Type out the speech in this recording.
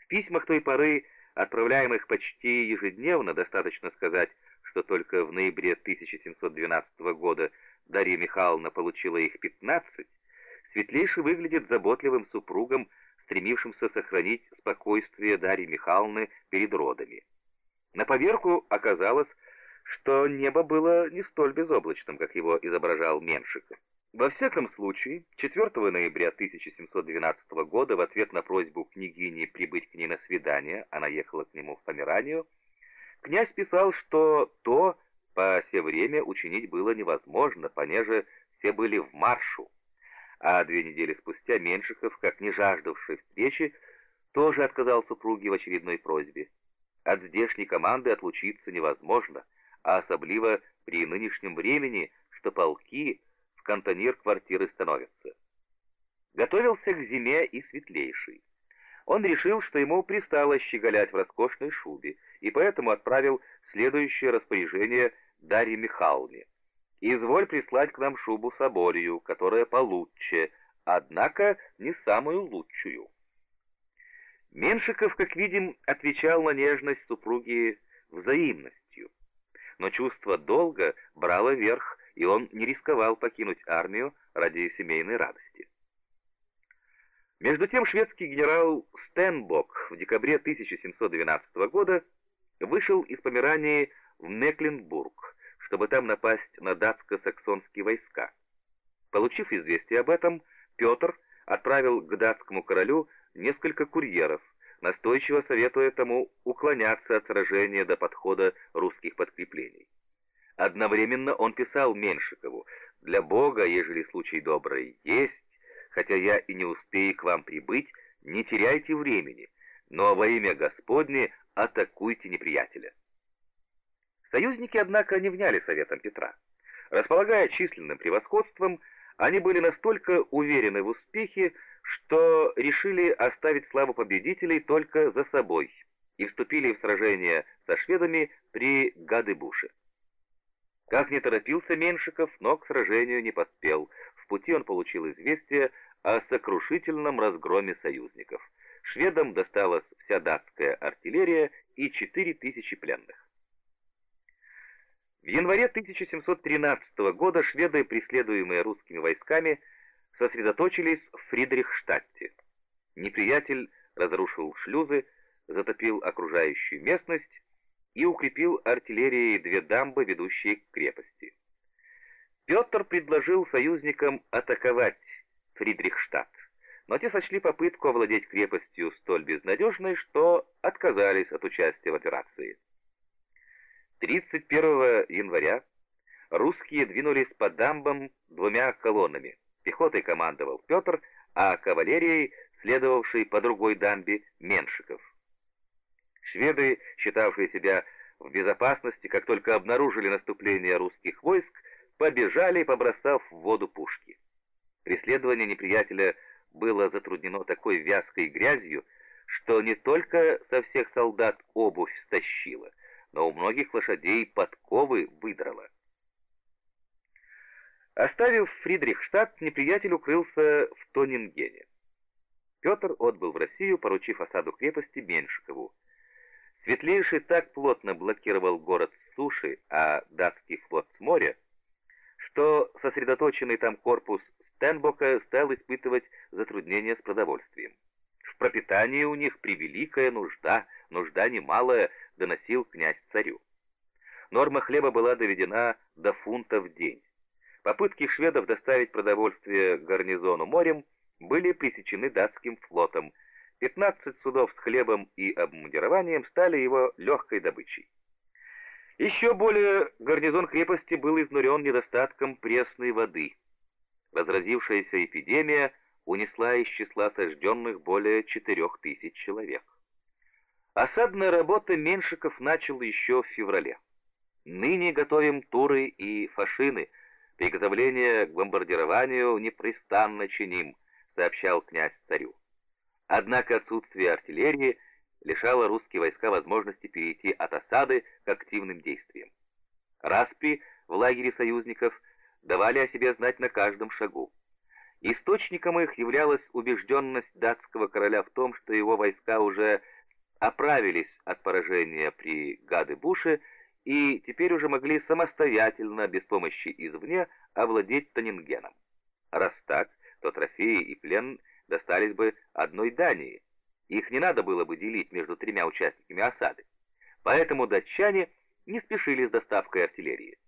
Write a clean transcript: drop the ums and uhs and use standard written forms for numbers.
В письмах той поры, отправляемых почти ежедневно, достаточно сказать, что только в ноябре 1712 года Дарья Михайловна получила их 15, Светлейший выглядит заботливым супругом, стремившимся сохранить спокойствие Дарьи Михайловны перед родами. На поверку оказалось, что небо было не столь безоблачным, как его изображал Меншиков. Во всяком случае, 4 ноября 1712 года в ответ на просьбу княгини прибыть к ней на свидание, она ехала к нему в Померанию, князь писал, что то по се время учинить было невозможно, понеже все были в маршу. А 2 недели спустя Меншиков, как не жаждавший встречи, тоже отказал супруге в очередной просьбе. От здешней команды отлучиться невозможно, а особливо при нынешнем времени, что полки в кантонир квартиры становятся. Готовился к зиме и Светлейший. Он решил, что ему пристало щеголять в роскошной шубе, и поэтому отправил следующее распоряжение Дарье Михайловне: «Изволь прислать к нам шубу соборию, которая получше, однако не самую лучшую». Меншиков, как видим, отвечал на нежность супруги взаимностью. Но чувство долга брало верх, и он не рисковал покинуть армию ради семейной радости. Между тем шведский генерал Стенбок в декабре 1712 года вышел из Померании в Мекленбург, чтобы там напасть на датско-саксонские войска. Получив известие об этом, Петр отправил к датскому королю несколько курьеров, настойчиво советуя тому уклоняться от сражения до подхода русских подкреплений. Одновременно он писал Меншикову: «Для Бога, ежели случай добрый есть, хотя я и не успею к вам прибыть, не теряйте времени, но во имя Господне атакуйте неприятеля». Союзники, однако, не вняли советам Петра. Располагая численным превосходством, они были настолько уверены в успехе, что решили оставить славу победителей только за собой и вступили в сражение со шведами при Гадебуше. Как не торопился Меншиков, но к сражению не поспел. В пути он получил известие о сокрушительном разгроме союзников. Шведам досталась вся датская артиллерия и 4000 пленных. В январе 1713 года шведы, преследуемые русскими войсками, сосредоточились в Фридрихштадте. Неприятель разрушил шлюзы, затопил окружающую местность и укрепил артиллерией 2 дамбы, ведущие к крепости. Петр предложил союзникам атаковать Фридрихштадт, но те сочли попытку овладеть крепостью столь безнадежной, что отказались от участия в операции. 31 января русские двинулись по дамбам 2 колоннами. Пехотой командовал Петр, а кавалерией, следовавшей по другой дамбе, Меншиков. Шведы, считавшие себя в безопасности, как только обнаружили наступление русских войск, побежали, побросав в воду пушки. Преследование неприятеля было затруднено такой вязкой грязью, что не только со всех солдат обувь стащило, но у многих лошадей подковы выдрало. Оставив Фридрихштадт, неприятель укрылся в Тонингене. Петр отбыл в Россию, поручив осаду крепости Меншикову. Светлейший так плотно блокировал город с суши, а датский флот с моря, что сосредоточенный там корпус Стенбока стал испытывать затруднения с продовольствием. В пропитании у них превеликая нужда немалая, доносил князь царю. Норма хлеба была доведена до фунта в день. Попытки шведов доставить продовольствие гарнизону морем были пресечены датским флотом. 15 судов с хлебом и обмундированием стали его легкой добычей. Еще более гарнизон крепости был изнурен недостатком пресной воды. Разразившаяся эпидемия унесла из числа сожженных более 4000 человек. Осадная работа Меншиков начал еще в феврале. «Ныне готовим туры и фашины, приготовление к бомбардированию непрестанно чиним», сообщал князь царю. Однако отсутствие артиллерии лишало русские войска возможности перейти от осады к активным действиям. Распри в лагере союзников давали о себе знать на каждом шагу. Источником их являлась убежденность датского короля в том, что его войска уже оправились от поражения при Гаде-Буше и теперь уже могли самостоятельно, без помощи извне, овладеть Тонингеном. Раз так, то трофеи и плен достались бы одной Дании. Их не надо было бы делить между тремя участниками осады. Поэтому датчане не спешили с доставкой артиллерии.